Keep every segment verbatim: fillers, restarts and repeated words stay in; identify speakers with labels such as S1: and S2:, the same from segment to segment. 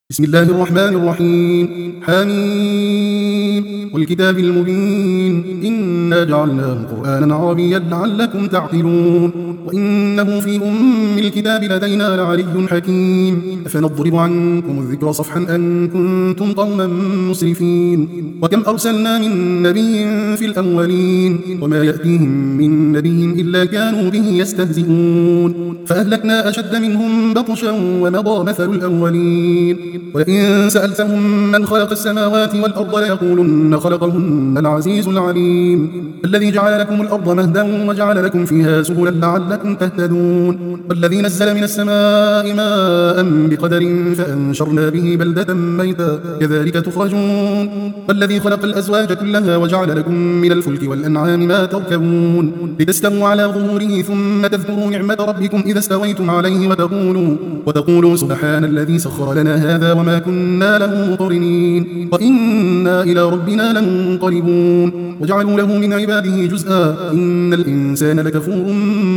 S1: بسم الله الرحمن الرحيم. حميم والكتاب المبين إنا جعلناه قرآنا عربيا لعلكم تعقلون وإنه في أم الكتاب لدينا لعلي حكيم. أفنضرب عنكم الذكر صفحا أن كنتم قوما مسرفين. وكم أرسلنا من نبي في الأولين وما يأتيهم من نبي إلا كانوا به يستهزئون فأهلكنا أشد منهم بطشا ومضى مثل الأولين. ولئن سألتهم من خلق السماوات والأرض ليقولن خلقهن العزيز العليم الذي جعل لكم الأرض مهدا وجعل لكم فيها سبلا لعلكم تهتدون والذي نزل من السماء ماء بقدر فأنشرنا به بلدة ميتا كذلك تخرجون والذي خلق الأزواج كلها وجعل لكم من الفلك والأنعام ما تركبون لتستووا على ظهوره ثم تذكروا نعمة ربكم إذا استويتم عليه وتقولوا, وتقولوا سبحان الذي سخر لنا هذا وما كنا له مقرنين وإنا إلى ربنا لمنقلبون وجعلوا له من عباده جزءا إن الإنسان لكفور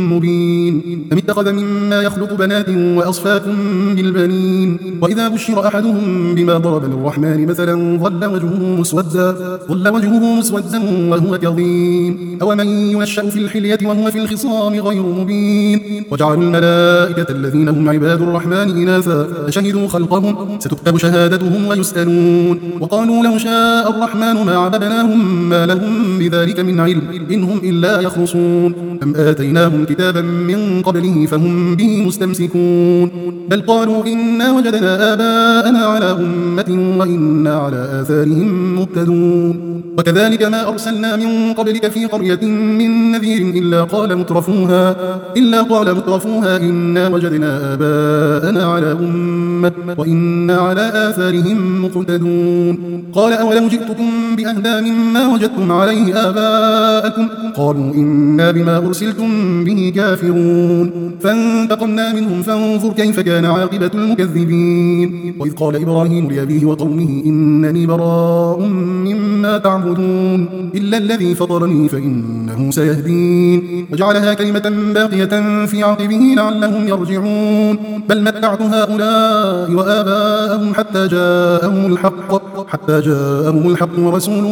S1: مبين أم اتخذ مما يخلق بنات وأصفاكم بالبنين وإذا بشر أحدهم بما ضرب للرحمن مثلا ظل وجهه مسودا ظل وجهه مسودا وهو كظيم أومن ينشأ في الحلية وهو في الخصام غير مبين وجعلوا الملائكة الذين هم عباد الرحمن إناثا أشهدوا خلقهم ستكتب شهادتهم ويسألون وقالوا لو شاء الرحمن ما عبدناهم ما لهم بذلك من علم إنهم إلا يخرصون أم آتيناهم كتابا من قبله فهم به مستمسكون بل قالوا إنا وجدنا آباءنا على أمة وإنا على آثارهم مقتدون وكذلك ما أرسلنا من قبلك في قرية من نذير إلا قال مترفوها إلا قال مترفوها إنا وجدنا آباءنا على أمة وإنا على آثارهم مقتدون قال أولو جئتكم بأهدى مما وجدتم عليه آباءكم قالوا إنا بما أرسلتم به كافرون فانتقمنا منهم فانظر كيف كان عاقبة المكذبين وإذ قال إبراهيم لأبيه وقومه إنني براء مما تعبدون إلا الذي فطرني فإنه سيهدين وجعلها كلمة باقية في عقبه لعلهم يرجعون بل متعت هؤلاء وآباءهم حتى جاءهم الحق حتى جاءهم الحق ورسول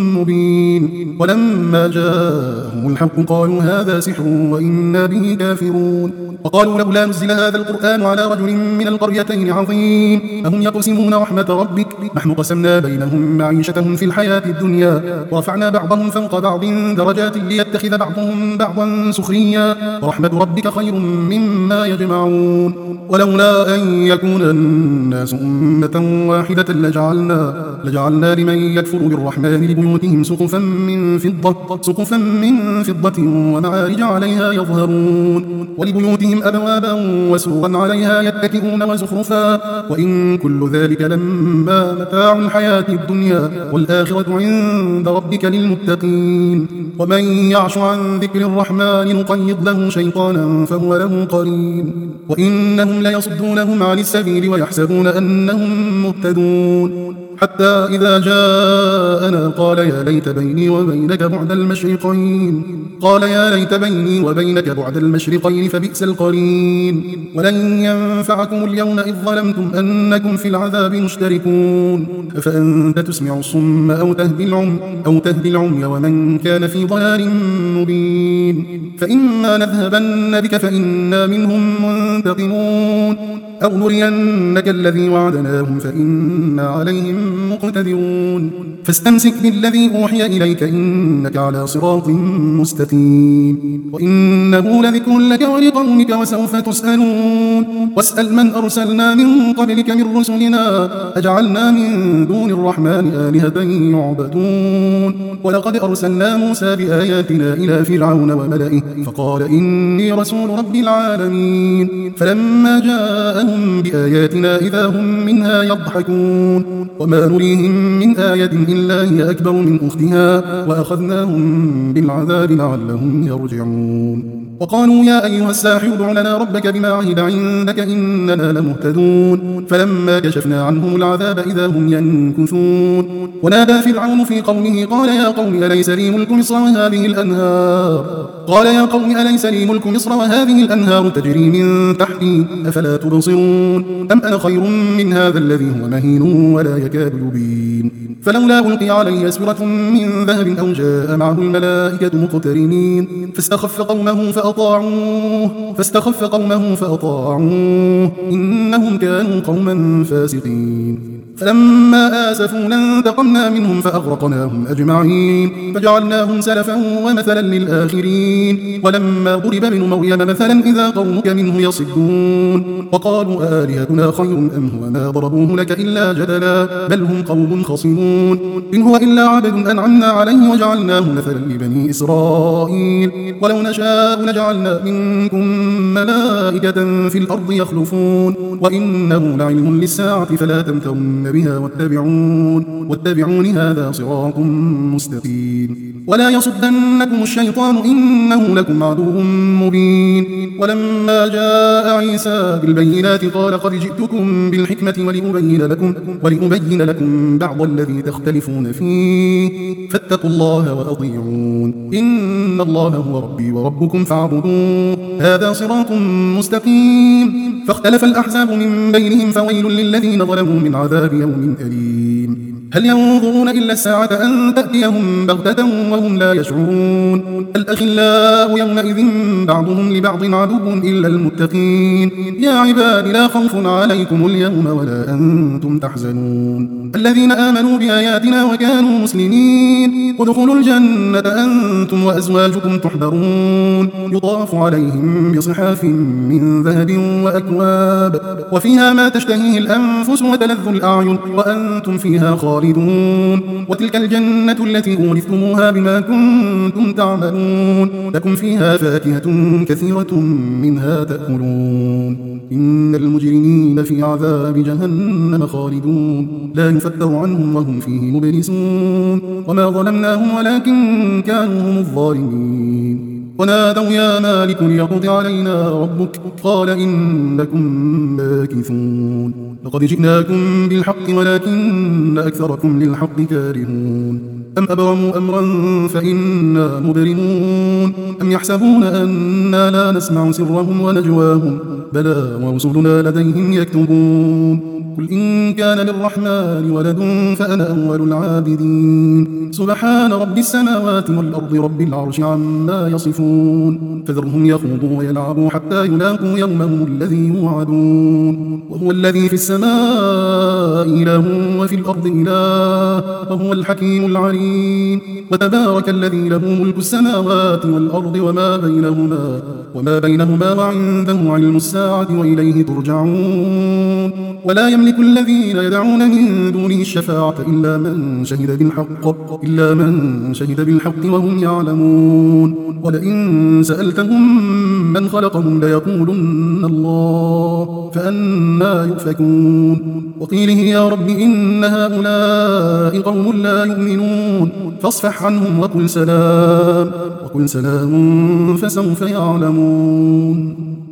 S1: مبين ولما جاءهم الحق قالوا هذا سحر وإنا به كافرون وقالوا لولا نزل هذا القرآن على رجل من القريتين عظيم أهم يقسمون رحمة ربك نحن قسمنا بينهم معيشتهم في الحياة الدنيا ورفعنا بعضهم فوق بعض درجات ليتخذ بعضهم بعضا سخريا ورحمة ربك خير مما يجمعون ولولا أن يكون الناس أمة واحدة لجعلنا, لجعلنا لمن يكفر بالرحمن لبيوتهم سقفا من فضة, سقفا من فضة ومعارج عليها يظهرون ولبيوتهم أبوابا وسورا عليها يتكئون وزخرفا وإن كل ذلك لما متاع الحياة الدنيا والآخرة عند ربك للمتقين ومن يعش عن ذكر الرحمن نقيض له شيطانا فهو له قرين وإنهم ليصدونهم عن السبيل ويحسبون أنهم مهتدون حتى إذا جاءنا قال يا ليت بيني وبينك بعد المشرقين قال يا ليت بيني وبينك بعد المشرقين فبئس القرين ولن ينفعكم اليوم إذ ظلمتم أنكم في العذاب مشتركون أفأنت تسمع الصم أو تهدي العمي, أو تهدي العمي ومن كان في ضلال مبين فإما نذهبن بك فإنا منهم منتقمون أو نرينك الذي وعدناهم فإنا عليهم مقتدرون فاستمسك بالذي أوحي إليك إنك على صراط مستقيم وإنه لذكر لك ولقومك وسوف تسألون واسأل من أرسلنا من قبلك من رسلنا أجعلنا من دون الرحمن آلهة يعبدون ولقد أرسلنا موسى بآياتنا إلى فرعون وملئه فقال إني رسول رب العالمين فلما جاءهم بآياتنا إذا هم منها يضحكون وما نريهم من آية إلا هي أكبر من أختها وأخذناهم بالعذاب لعلهم يرجعون. وقالوا يا أيها الساحر ادع لنا ربك بما عهد عندك إننا لمهتدون فلما كشفنا عنهم العذاب إذا هم ينكثون ونادى فرعون في قومه قال يا قوم أليس لي ملك مصر وهذه الأنهار قال يا قوم أليس لي ملك مصر وهذه الأنهار تجري من تحتي أفلا تبصرون أم أنا خير من هذا الذي هو مهين ولا يكاد يبين فلولا ألقي عليه أسورة من ذهب أو جاء معه الملائكة مقترنين فاستخف قومه فأطاعوه فاستخف قومه فأطاعوه إنهم كانوا قوما فاسقين فلما آسفونا انتقمنا منهم فأغرقناهم أجمعين فجعلناهم سلفا ومثلا للآخرين ولما ضرب ابن مريم مثلا إذا قومك منه يصدون وقالوا آلهتنا خير أم هو ما ضربوه لك إلا جدلا بل هم قوم خصمون إن هو إلا عبد أنعمنا عليه وجعلناه مثلا لبني إسرائيل ولو نشاء لجعلنا منكم ملائكة في الأرض يخلفون وإنه لعلم للساعة فلا تمترن بها واتبعون واتبعون هذا صراط مستقيم ولا يصدنكم الشيطان إنه لكم عدو مبين ولما جاء عيسى بالبينات قال قد جئتكم بالحكمة ولأبين لكم, ولأبين لكم بعض الذي تختلفون فيه فاتقوا الله وأطيعون إن الله هو ربي وربكم فاعبدوه هذا صراط مستقيم فاختلف الأحزاب من بينهم فويل للذين ظلموا من عذاب يوم أليم هل ينظرون إلا الساعة أن تأتيهم بغتة وهم لا يشعرون الأخلاء يومئذ بعضهم لبعض عدو إلا المتقين يا عباد لا خوف عليكم اليوم ولا أنتم تحزنون الذين آمنوا بآياتنا وكانوا مسلمين ادخلوا الجنة أنتم وأزواجكم تحبرون يطاف عليهم بصحاف من ذهب وأكواب وفيها ما تشتهيه الأنفس وتلذ الأعين وأنتم فيها خالدون وتلك الجنة التي أورثتموها بما كنتم تعملون لكم فيها فاكهة كثيرة منها تأكلون إن المجرمين في عذاب جهنم خالدون لا يفتر عنهم وهم فيه مبلسون وما ظلمناهم ولكن كانوا هم الظالمين ونادوا يا مالك ليقض علينا ربك قال إنكم ماكثون لقد جئناكم بالحق ولكن أكثركم للحق كارهون أم أبرموا أمرا فإنا مبرمون أم يحسبون أنا لا نسمع سرهم ونجواهم بلى ورسلنا لديهم يكتبون قل إن كان للرحمن ولد فأنا أول العابدين سبحان رب السماوات والأرض رب العرش عما يصفون فذرهم يخوضوا ويلعبوا حتى يلاقوا يومهم الذي يوعدون وهو الذي في السماء إله وفي الأرض إله وهو الحكيم العليم وتبارك الذي له ملك السماوات والأرض وما بينهما وما بينهما وعنده علم الساعة وإليه ترجعون ولا يملك الذين يدعون من دونه الشفاعة إلا من شهد بالحق إلا من شهد بالحق وهم يعلمون ولئن سألتهم من خلقهم ليقولن الله فأنا يؤفكون وقيله يا رب إن هؤلاء قوم لا يؤمنون فاصفح عنهم وقل سلام وقل سلام فسوف يعلمون.